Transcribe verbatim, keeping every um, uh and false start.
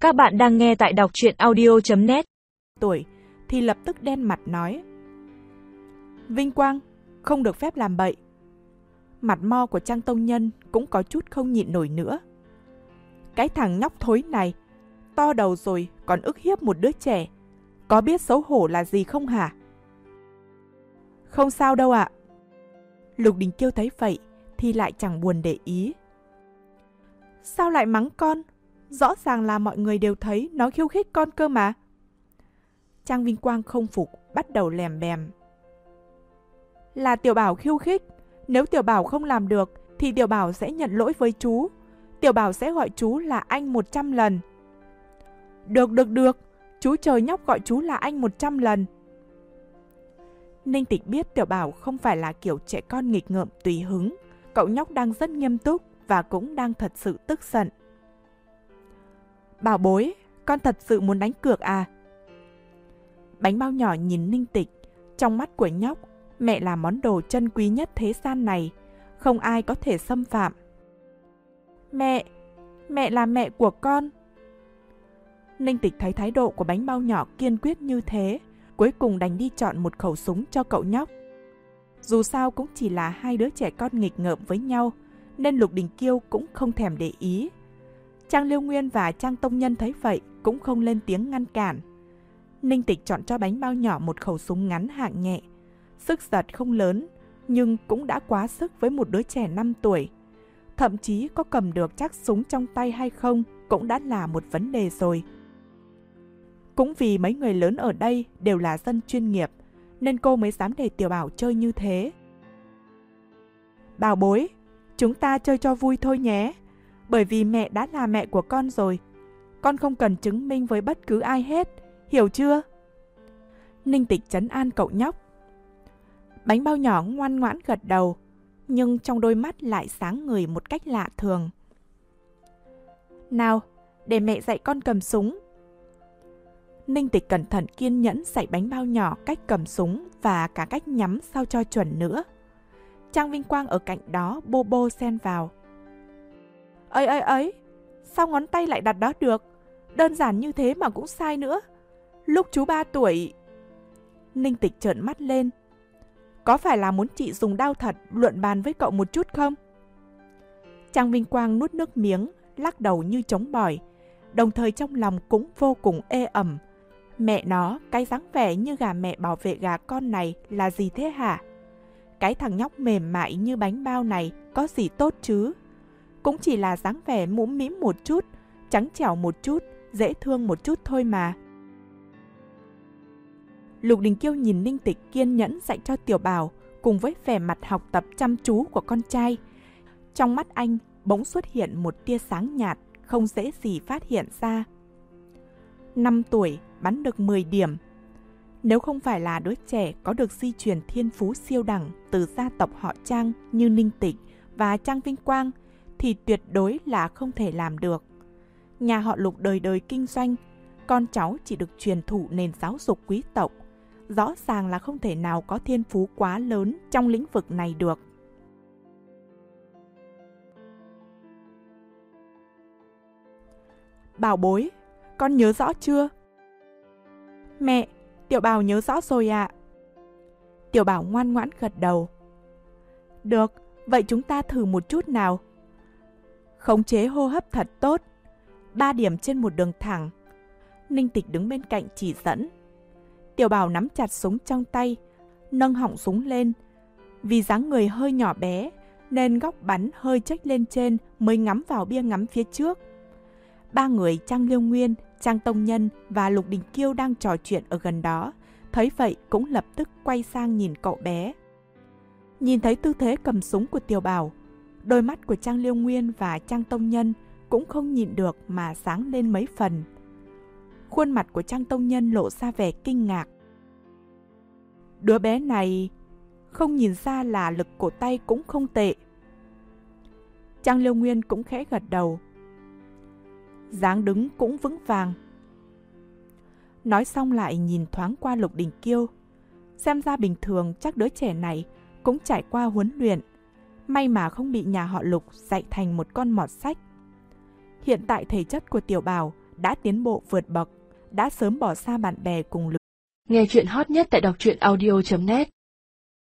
Các bạn đang nghe tại đọc truyện audio chấm net. Tuổi thì lập tức đen mặt nói: Vinh Quang, không được phép làm bậy. Mặt mo của Trang Tông Nhân cũng có chút không nhịn nổi nữa. Cái thằng nhóc thối này, to đầu rồi còn ức hiếp một đứa trẻ, có biết xấu hổ là gì không hả? Không sao đâu ạ. Lục Đình Kiêu thấy vậy thì lại chẳng buồn để ý. Sao lại mắng con? Rõ ràng là mọi người đều thấy nó khiêu khích con cơ mà. Trang Vinh Quang không phục, bắt đầu lèm bèm. Là Tiểu Bảo khiêu khích. Nếu Tiểu Bảo không làm được thì Tiểu Bảo sẽ nhận lỗi với chú. Tiểu Bảo sẽ gọi chú là anh một trăm lần. Được, được, được. Chú chờ nhóc gọi chú là anh một trăm lần. Ninh Tịch biết Tiểu Bảo không phải là kiểu trẻ con nghịch ngợm tùy hứng. Cậu nhóc đang rất nghiêm túc và cũng đang thật sự tức giận. Bảo bối, con thật sự muốn đánh cược à? Bánh bao nhỏ nhìn Ninh Tịch. Trong mắt của nhóc, mẹ là món đồ chân quý nhất thế gian này. Không ai có thể xâm phạm. Mẹ, mẹ là mẹ của con. Ninh Tịch thấy thái độ của bánh bao nhỏ kiên quyết như thế, cuối cùng đành đi chọn một khẩu súng cho cậu nhóc. Dù sao cũng chỉ là hai đứa trẻ con nghịch ngợm với nhau, nên Lục Đình Kiêu cũng không thèm để ý. Trang Liêu Nguyên và Trang Tông Nhân thấy vậy cũng không lên tiếng ngăn cản. Ninh Tịch chọn cho bánh bao nhỏ một khẩu súng ngắn hạng nhẹ. Sức giật không lớn, nhưng cũng đã quá sức với một đứa trẻ năm tuổi. Thậm chí có cầm được chắc súng trong tay hay không cũng đã là một vấn đề rồi. Cũng vì mấy người lớn ở đây đều là dân chuyên nghiệp, nên cô mới dám để Tiểu Bảo chơi như thế. Bảo bối, chúng ta chơi cho vui thôi nhé. Bởi vì mẹ đã là mẹ của con rồi. Con không cần chứng minh với bất cứ ai hết, hiểu chưa? Ninh Tịch trấn an cậu nhóc. Bánh bao nhỏ ngoan ngoãn gật đầu, nhưng trong đôi mắt lại sáng ngời một cách lạ thường. Nào, để mẹ dạy con cầm súng. Ninh Tịch cẩn thận kiên nhẫn dạy bánh bao nhỏ cách cầm súng và cả cách nhắm sao cho chuẩn nữa. Trang Vinh Quang ở cạnh đó bô bô xen vào. Ấy ấy ấy, sao ngón tay lại đặt đó được? Đơn giản như thế mà cũng sai nữa. Lúc chú ba tuổi... Ninh Tịch trợn mắt lên. Có phải là muốn chị dùng đao thật luận bàn với cậu một chút không? Trang Vinh Quang nuốt nước miếng, lắc đầu như trống bỏi, đồng thời trong lòng cũng vô cùng ê ẩm. Mẹ nó, cái dáng vẻ như gà mẹ bảo vệ gà con này là gì thế hả? Cái thằng nhóc mềm mại như bánh bao này có gì tốt chứ? Cũng chỉ là dáng vẻ mũm mĩm một chút, trắng trẻo một chút, dễ thương một chút thôi mà. Lục Đình Kiêu nhìn Ninh Tịch kiên nhẫn dạy cho Tiểu Bảo cùng với vẻ mặt học tập chăm chú của con trai. Trong mắt anh bỗng xuất hiện một tia sáng nhạt, không dễ gì phát hiện ra. năm tuổi bắn được mười điểm. Nếu không phải là đứa trẻ có được di truyền thiên phú siêu đẳng từ gia tộc họ Trang như Ninh Tịch và Trang Vinh Quang, thì tuyệt đối là không thể làm được. Nhà họ Lục đời đời kinh doanh, con cháu chỉ được truyền thụ nền giáo dục quý tộc. Rõ ràng là không thể nào có thiên phú quá lớn trong lĩnh vực này được. Bảo bối, con nhớ rõ chưa? Mẹ, Tiểu Bảo nhớ rõ rồi ạ. Tiểu Bảo ngoan ngoãn gật đầu. Được, vậy chúng ta thử một chút nào. Khống chế hô hấp thật tốt. Ba điểm trên một đường thẳng. Ninh Tịch đứng bên cạnh chỉ dẫn. Tiểu Bảo nắm chặt súng trong tay, nâng họng súng lên. Vì dáng người hơi nhỏ bé, nên góc bắn hơi chếch lên trên mới ngắm vào bia ngắm phía trước. Ba người Trang Liêu Nguyên, Trang Tông Nhân và Lục Đình Kiêu đang trò chuyện ở gần đó, thấy vậy cũng lập tức quay sang nhìn cậu bé. Nhìn thấy tư thế cầm súng của Tiểu Bảo, đôi mắt của Trang Liêu Nguyên và Trang Tông Nhân cũng không nhịn được mà sáng lên mấy phần. Khuôn mặt của Trang Tông Nhân lộ ra vẻ kinh ngạc. Đứa bé này không nhìn ra là lực cổ tay cũng không tệ. Trang Liêu Nguyên cũng khẽ gật đầu. Dáng đứng cũng vững vàng. Nói xong lại nhìn thoáng qua Lục Đình Kiêu. Xem ra bình thường chắc đứa trẻ này cũng trải qua huấn luyện. May mà không bị nhà họ Lục dạy thành một con mọt sách. Hiện tại thể chất của Tiểu Bảo đã tiến bộ vượt bậc, đã sớm bỏ xa bạn bè cùng lứa. Nghe chuyện hot nhất tại đọc truyện audio chấm net